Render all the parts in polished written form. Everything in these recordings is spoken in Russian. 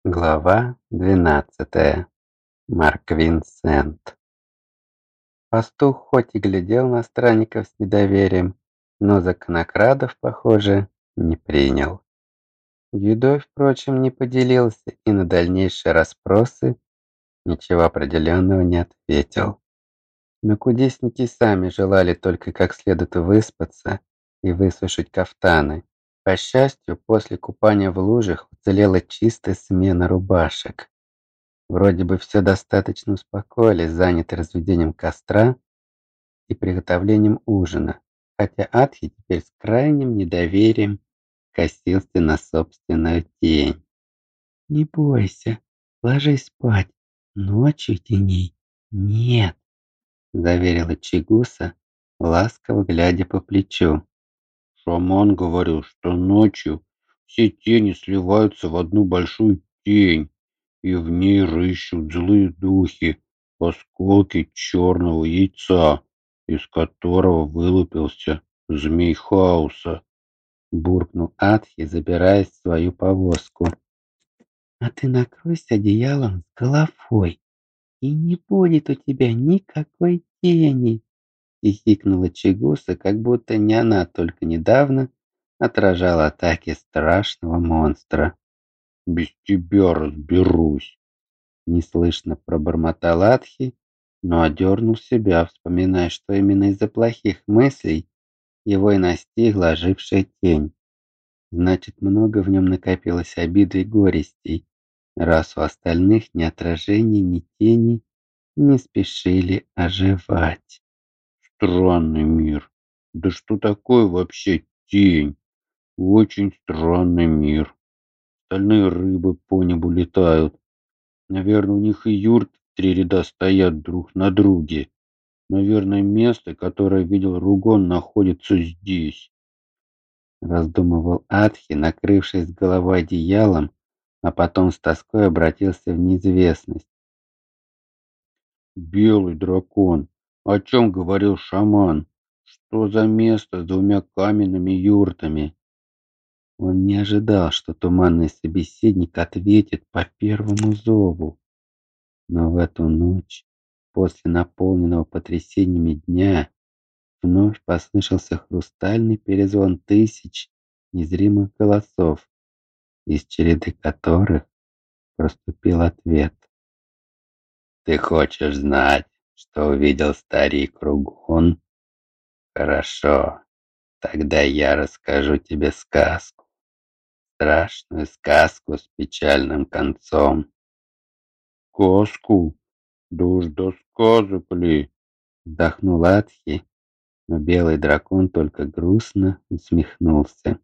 Глава 12. Марк Винсент. Пастух хоть и глядел на странников с недоверием, но за конокрадов, похоже, не принял. Едой, впрочем, не поделился и на дальнейшие расспросы ничего определенного не ответил. Но кудесники сами желали только как следует выспаться и высушить кафтаны. По счастью, после купания в лужах уцелела чистая смена рубашек. Вроде бы все достаточно успокоились, заняты разведением костра и приготовлением ужина, хотя Атхи теперь с крайним недоверием косился на собственную тень. «Не бойся, ложись спать, ночью теней нет», — заверила Чигуса, ласково глядя по плечу. Шаман говорил, что ночью все тени сливаются в одну большую тень, и в ней рыщут злые духи, осколки черного яйца, из которого вылупился змей хаоса. Буркнул Атхи, забираясь в свою повозку. «А ты накройся одеялом с головой, и не будет у тебя никакой тени!» Хихикнула Чигуса, как будто не она только недавно отражала атаки страшного монстра. «Без тебя разберусь!» Неслышно пробормотал Атхи, но одернул себя, вспоминая, что именно из-за плохих мыслей его и настигла ожившая тень. Значит, много в нем накопилось обиды и горестей, раз у остальных ни отражений, ни тени не спешили оживать. Странный мир. Да что такое вообще тень? Очень странный мир. Стальные рыбы по небу летают. Наверное, у них и юрты в 3 ряда стоят друг на друге. Наверное, место, которое видел Ругон, находится здесь. Раздумывал Атхи, накрывшись головой одеялом, а потом с тоской обратился в неизвестность. Белый дракон. О чем говорил шаман? Что за место с 2 каменными юртами? Он не ожидал, что туманный собеседник ответит по первому зову. Но в эту ночь, после наполненного потрясениями дня, вновь послышался хрустальный перезвон тысяч незримых голосов, из череды которых проступил ответ. «Ты хочешь знать, что увидел старик Ругон? Хорошо, тогда я расскажу тебе сказку. Страшную сказку с печальным концом». Сказку? Да уж досказок ли? Вздохнул Атхи, но белый дракон только грустно усмехнулся.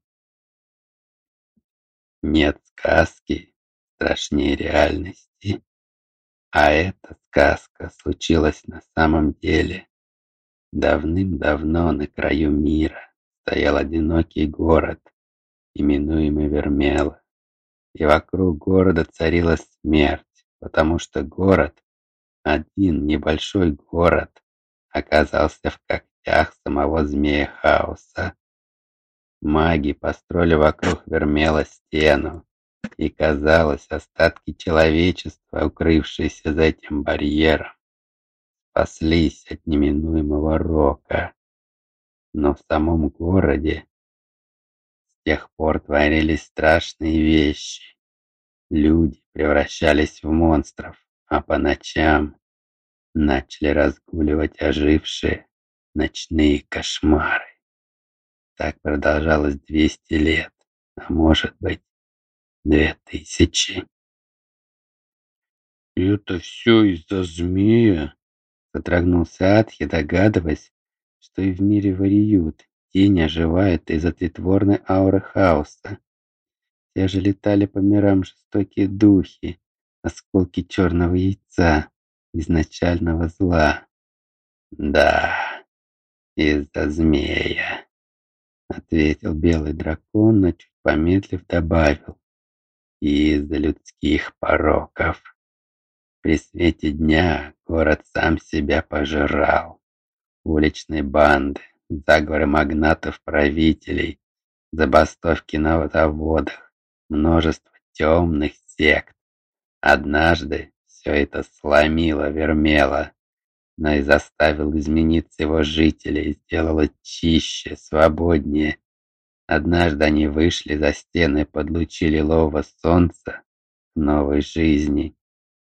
«Нет сказки страшнее реальности. А эта сказка случилась на самом деле. Давным-давно на краю мира стоял одинокий город, именуемый Вермела. И вокруг города царила смерть, потому что город, один небольшой город, оказался в когтях самого змея хаоса. Маги построили вокруг Вермела стену, и, казалось, остатки человечества, укрывшиеся за этим барьером, спаслись от неминуемого рока. Но в самом городе с тех пор творились страшные вещи. Люди превращались в монстров, а по ночам начали разгуливать ожившие ночные кошмары. Так продолжалось 200 лет, а может быть 2000. Это все из-за змея? Содрогнулся Атхи, догадываясь, что и в мире вариют, тень оживает из-за тлетворной ауры хаоса. Те же летали по мирам жестокие духи, осколки черного яйца, изначального зла. «Да, из-за змея», — ответил белый дракон, но чуть помедлив добавил, «и из-за людских пороков. При свете дня город сам себя пожирал. Уличные банды, заговоры магнатов-правителей, забастовки на заводах, множество темных сект Однажды все это сломило Вермела, но и заставил измениться его жителей, сделало чище, свободнее. Однажды они вышли за стены под лучи лилового солнца к новой жизни.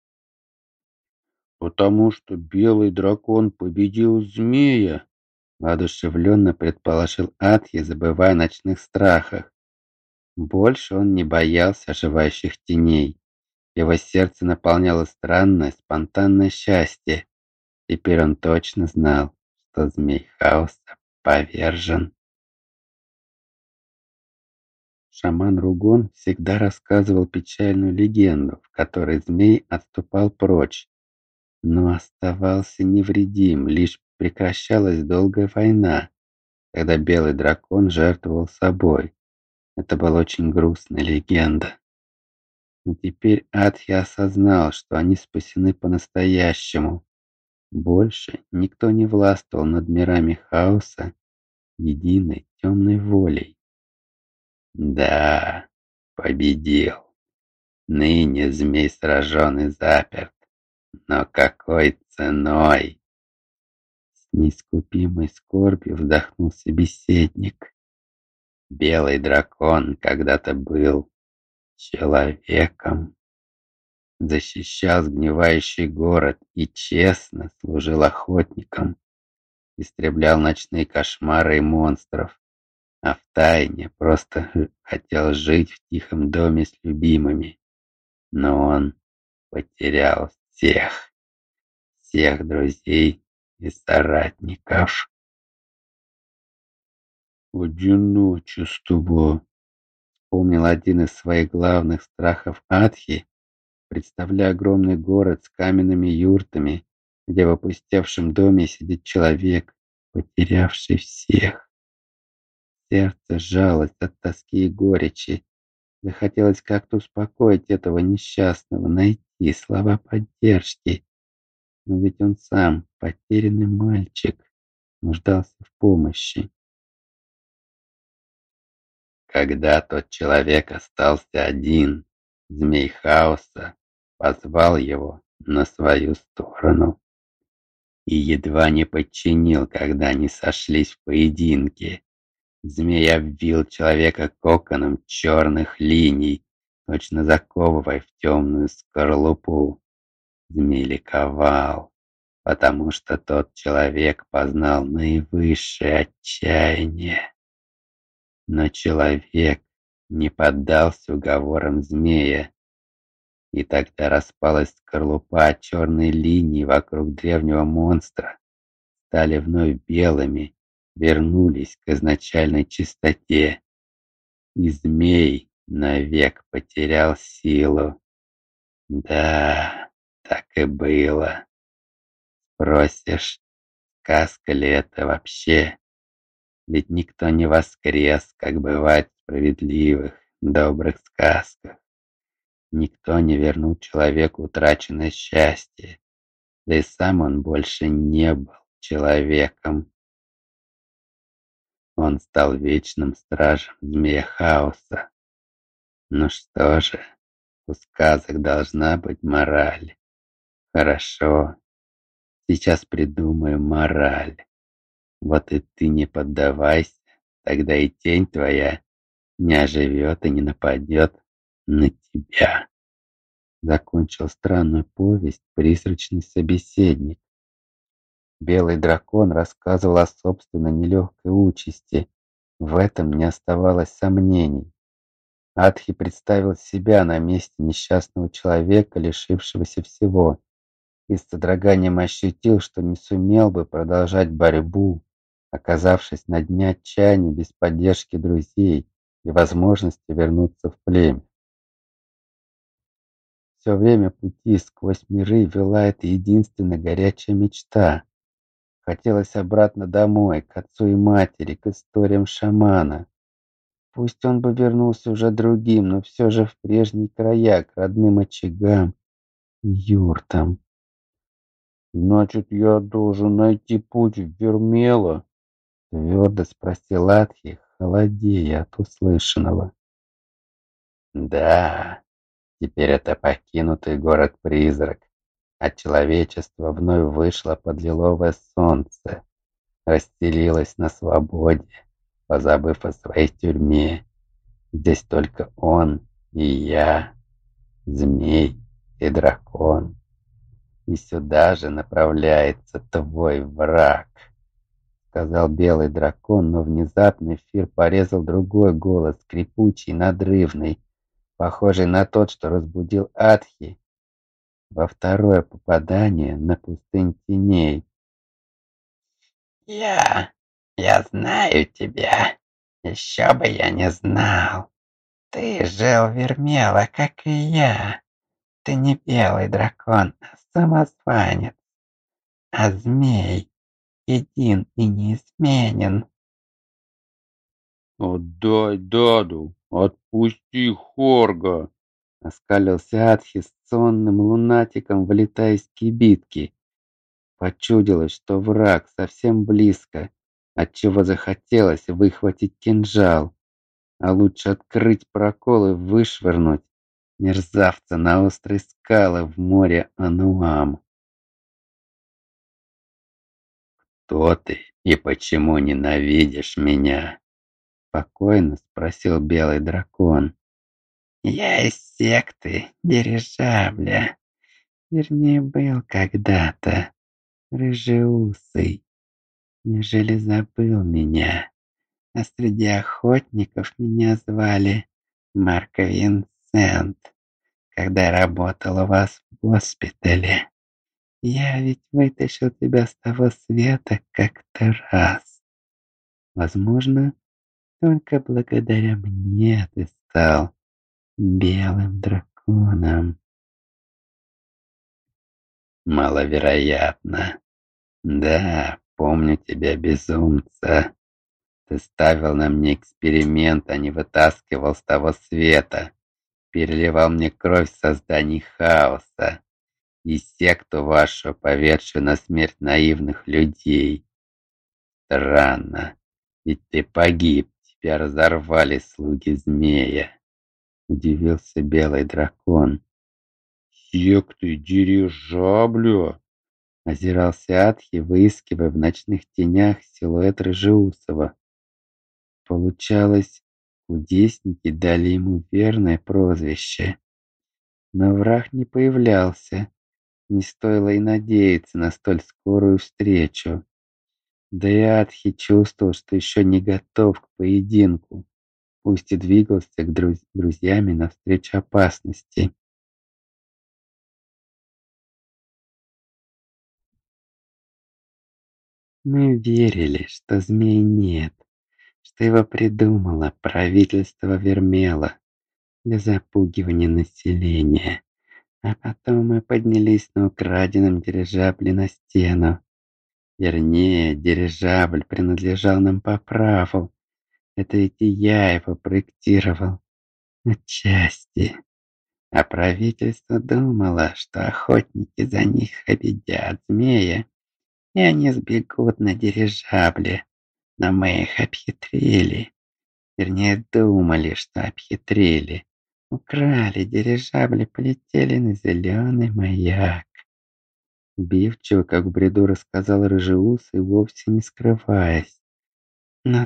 Потому что белый дракон победил змея. Воодушевленно предположил Атьи, забывая о ночных страхах. Больше он не боялся оживающих теней. Его сердце наполняло странное, спонтанное счастье. Теперь он точно знал, что змей хаоса повержен. Шаман Ругон всегда рассказывал печальную легенду, в которой змей отступал прочь, но оставался невредим, лишь прекращалась долгая война, когда белый дракон жертвовал собой. Это была очень грустная легенда. Но теперь Атхи осознал, что они спасены по-настоящему. Больше никто не властвовал над мирами хаоса единой темной волей. Да, победил. Ныне змей сражен и заперт. Но какой ценой? С неискупимой скорбью вздохнул собеседник. Белый дракон когда-то был человеком. Защищал сгнивающий город и честно служил охотникам. Истреблял ночные кошмары и монстров. А втайне просто хотел жить в тихом доме с любимыми. Но он потерял всех друзей и соратников. Одиночество. Вспомнил один из своих главных страхов Атхи, представляя огромный город с каменными юртами, где в опустевшем доме сидит человек, потерявший всех. Сердце сжалось от тоски и горечи. Захотелось как-то успокоить этого несчастного, найти слова поддержки. Но ведь он сам, потерянный мальчик, нуждался в помощи. Когда тот человек остался один, змей хаоса позвал его на свою сторону и едва не подчинил, когда они сошлись в поединке. Змей обвил человека коконом черных линий, точно заковывая в темную скорлупу. Змей ликовал, потому что тот человек познал наивысшее отчаяние. Но человек не поддался уговорам змея, и тогда распалась скорлупа, а черные линии вокруг древнего монстра стали вновь белыми, вернулись к изначальной чистоте, и змей навек потерял силу. Да, так и было. Спросишь, сказка ли это вообще? Ведь никто не воскрес, как бывает в справедливых, добрых сказках. Никто не вернул человеку утраченное счастье, да и сам он больше не был человеком. Он стал вечным стражем змея хаоса. Ну что же, у сказок должна быть мораль. Хорошо, сейчас придумаю мораль. Вот и ты не поддавайся, тогда и тень твоя не оживет и не нападет на тебя. Закончил странную повесть призрачный собеседник. Белый дракон рассказывал о собственной нелегкой участи. В этом не оставалось сомнений. Адхи представил себя на месте несчастного человека, лишившегося всего, и с содроганием ощутил, что не сумел бы продолжать борьбу, оказавшись на дне отчаяния без поддержки друзей и возможности вернуться в племя. Все время пути сквозь миры вела эта единственная горячая мечта. Хотелось обратно домой, к отцу и матери, к историям шамана. Пусть он бы вернулся уже другим, но все же в прежние края, к родным очагам и юртам. «Значит, я должен найти путь в Вермела?» — твердо спросил Атхи, холодея от услышанного. «Да, Теперь это покинутый город-призрак, а человечество вновь вышло под лиловое солнце, расстелилось на свободе, позабыв о своей тюрьме. Здесь только он и я, змей и дракон. И сюда же направляется твой враг, сказал белый дракон, но внезапно эфир порезал другой голос, скрипучий, надрывный, похожий на тот, что разбудил Атхи во второе попадание на пустынь теней. «Я... я знаю тебя. Еще бы я не знал. Ты жил Вермела, как и я. Ты не белый дракон, а самозванец, а змей един и неизменен». «Отдай Даду! Отпусти Хорга!» Оскалился Атхи с сонным лунатиком, вылетая из кибитки. Почудилось, что враг совсем близко, отчего захотелось выхватить кинжал, а лучше открыть прокол и вышвырнуть мерзавца на острые скалы в море Ануам. «Кто ты и почему ненавидишь меня?» — спокойно спросил белый дракон. «Я из секты дирижабля. Вернее, был когда-то рыжеусый. Неужели забыл меня? А среди охотников меня звали Марко Винсент, когда я работал у вас в госпитале. Я ведь вытащил тебя с того света как-то раз. Возможно, только благодаря мне ты стал белым драконом». «Маловероятно. Да, помню тебя, безумца. Ты ставил на мне эксперимент, а не вытаскивал с того света. Переливал мне кровь в создании хаоса и секту вашу, поведшую на смерть наивных людей. Странно, ведь ты погиб, тебя разорвали слуги змея», — удивился белый дракон. «Секты дирижабля!» — озирался Атхи, выискивая в ночных тенях силуэт Рыжеусова. Получалось, кудесники дали ему верное прозвище. Но враг не появлялся, не стоило и надеяться на столь скорую встречу. Да и Атхи чувствовал, что еще не готов к поединку, пусть и двигался к друзьями навстречу опасности. Мы верили, что змей нет, что его придумало правительство Вермела для запугивания населения. А потом мы поднялись на украденном дирижабле на стену. Вернее, дирижабль принадлежал нам по праву. Это ведь и я его проектировал отчасти. А правительство думало, что охотники за них обидят змея, и они сбегут на дирижабле. Но мы их обхитрили. Вернее, думали, что обхитрили. Украли дирижабль и полетели на зеленый маяк. Убивчиво, как в бреду, рассказал рыжеусый, вовсе не скрываясь. Но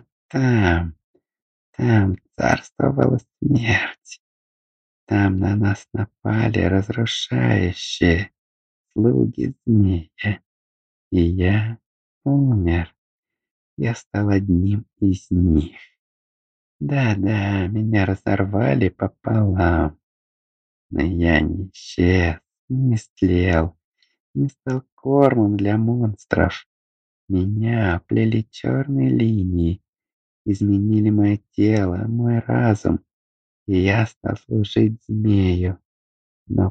там царствовала смерть. Там на нас напали разрушающие слуги змея. И я умер. Я стал одним из них. Да-да, меня разорвали пополам. Но я не исчез, не истлел, не стал кормом для монстров. Меня оплели черные линии, изменили мое тело, мой разум, и я стал служить змею. Но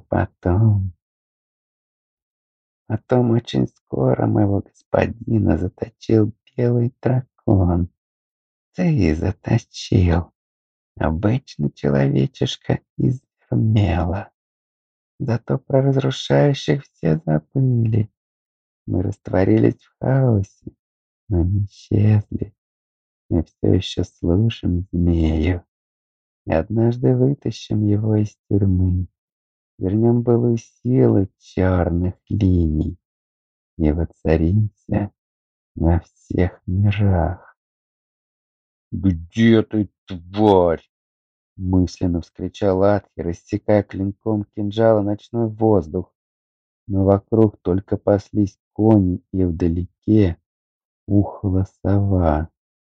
потом очень скоро моего господина заточил белый дракон. Ты заточил. Обычный человечишка из Вермела. Зато про разрушающих все забыли. Мы растворились в хаосе, но не исчезли. Мы все еще служим змею и однажды вытащим его из тюрьмы. вернем былую силу черных линий и воцаримся во всех мирах. «Где ты, тварь?» Мысленно вскричал Атхи, рассекая клинком кинжала ночной воздух. Но вокруг только паслись кони, и вдалеке ухала сова.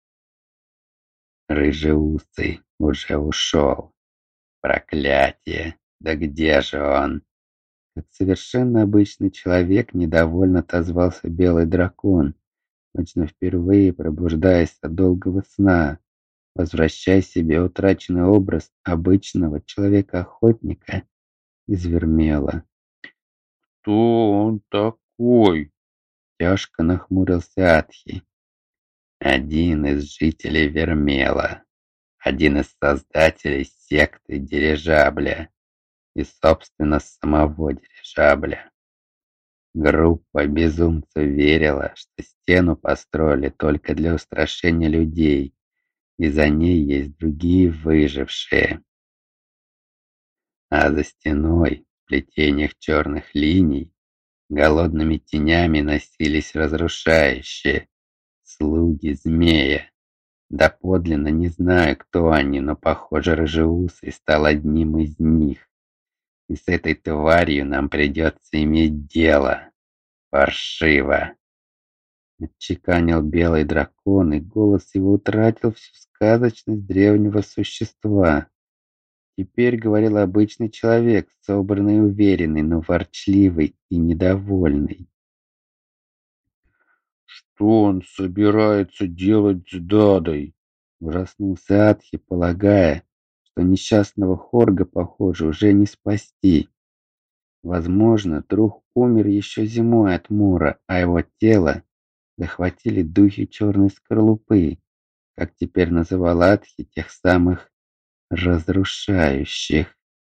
Рыжеусый уже ушел. Проклятие! Да где же он? Как совершенно обычный человек недовольно отозвался белый дракон, точно впервые пробуждаясь от долгого сна, возвращая себе утраченный образ обычного человека-охотника из Вермела. «Кто он такой?» Тяжко нахмурился Атхи. Один из жителей Вермела, один из создателей секты дирижабля и, собственно, самого дирижабля. Группа безумцев верила, что стену построили только для устрашения людей, и за ней есть другие выжившие. А за стеной, в плетениях черных линий, голодными тенями носились разрушающие слуги змея. Доподлинно не знаю, кто они, но, похоже, Рыжеусый стал одним из них. И с этой тварью нам придется иметь дело. Паршиво. Отчеканил белый дракон, и голос его утратил всю сказочность древнего существа. Теперь говорил обычный человек, собранный и уверенный, но ворчливый и недовольный. «Что он собирается делать с Дадой?» Ужаснулся Атхи, полагая, что несчастного Хорга, похоже, уже не спасти. Возможно, друг умер еще зимой от мора, а его тело захватили духи черной скорлупы, как теперь называл Атхи тех самых разрушающих.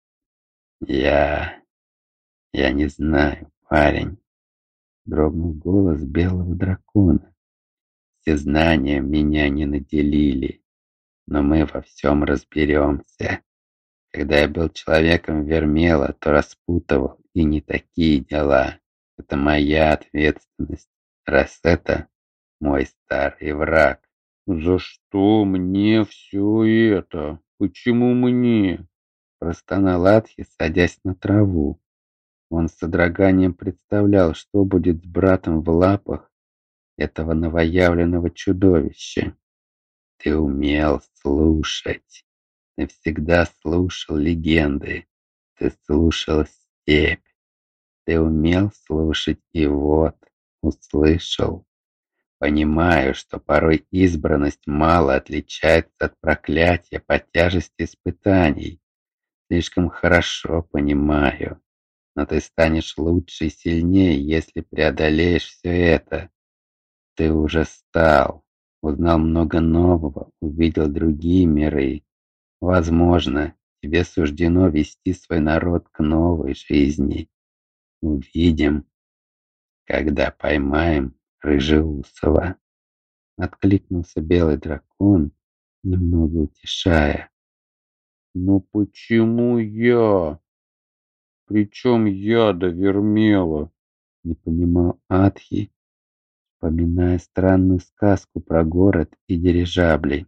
Я не знаю, парень, дрогнул голос белого дракона. Все знания меня не наделили, но мы во всем разберемся. Когда я был человеком Вермела, то распутывал и не такие дела. Это моя ответственность, раз это мой старый враг. «За что мне все это? Почему мне?» Простонал Атхи, садясь на траву. Он с содроганием представлял, что будет с братом в лапах этого новоявленного чудовища. Ты умел слушать. Ты всегда слушал легенды. Ты слушал степь. Ты умел слушать, и вот, услышал. Понимаю, что порой избранность мало отличается от проклятия по тяжести испытаний. Слишком хорошо понимаю. Но ты станешь лучше и сильнее, если преодолеешь все это. Ты уже стал. Узнал много нового, увидел другие миры. Возможно, тебе суждено вести свой народ к новой жизни. Увидим, когда поймаем Рыжеусова. Откликнулся белый дракон, немного утешая. «Но почему я? Причем я до Вермела?» Не понимал Атхи, вспоминая странную сказку про город и дирижабли.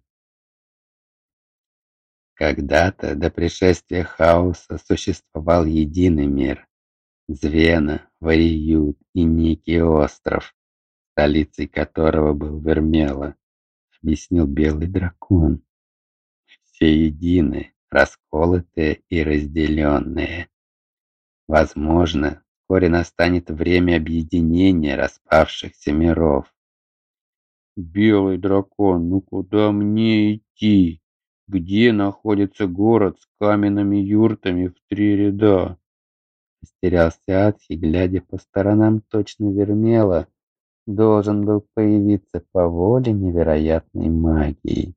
Когда-то, до пришествия хаоса, существовал единый мир. Звена, Вариют и некий остров, столицей которого был Вермела, объяснил белый дракон. Все едины, расколотые и разделенные. Возможно, вскоре настанет время объединения распавшихся миров. «Белый дракон, ну куда мне идти? Где находится город с каменными юртами в 3 ряда?» Растерялся Атхи, глядя по сторонам, точно Вермела должен был появиться по воле невероятной магии.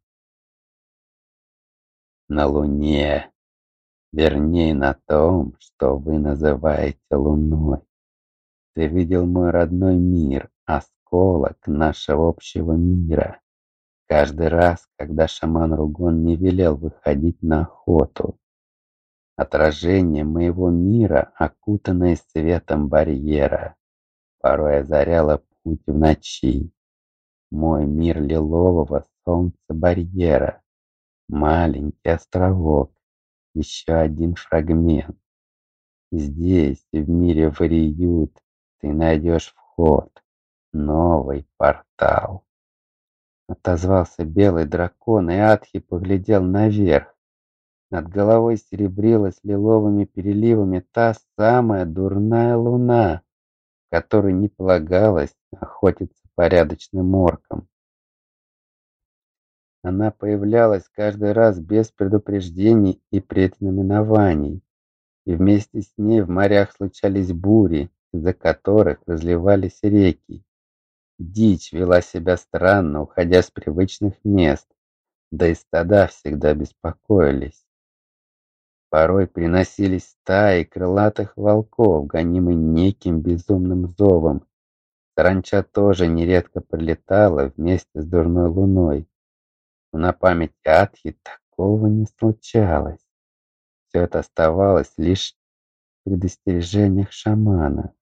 На Луне, вернее на том, что вы называете Луной. Ты видел мой родной мир, осколок нашего общего мира. Каждый раз, когда шаман Ругон не велел выходить на охоту. отражение моего мира, окутанное светом барьера, порой озаряло путь в ночи. Мой мир лилового солнца барьера, маленький островок, еще один фрагмент. Здесь, в мире вариют, ты найдешь вход, новый портал. Отозвался белый дракон, и Атхи поглядел наверх. Над головой серебрилась лиловыми переливами та самая дурная луна, которой не полагалось охотиться порядочным оркам. Она появлялась каждый раз без предупреждений и предзнаменований, и вместе с ней в морях случались бури, из-за которых разливались реки. Дичь вела себя странно, уходя с привычных мест, да и стада всегда беспокоились. Порой приносились стаи крылатых волков, гонимый неким безумным зовом. Саранча тоже нередко прилетала вместе с дурной луной, но на память Атхи такого не случалось. Все это оставалось лишь в предостережениях шамана.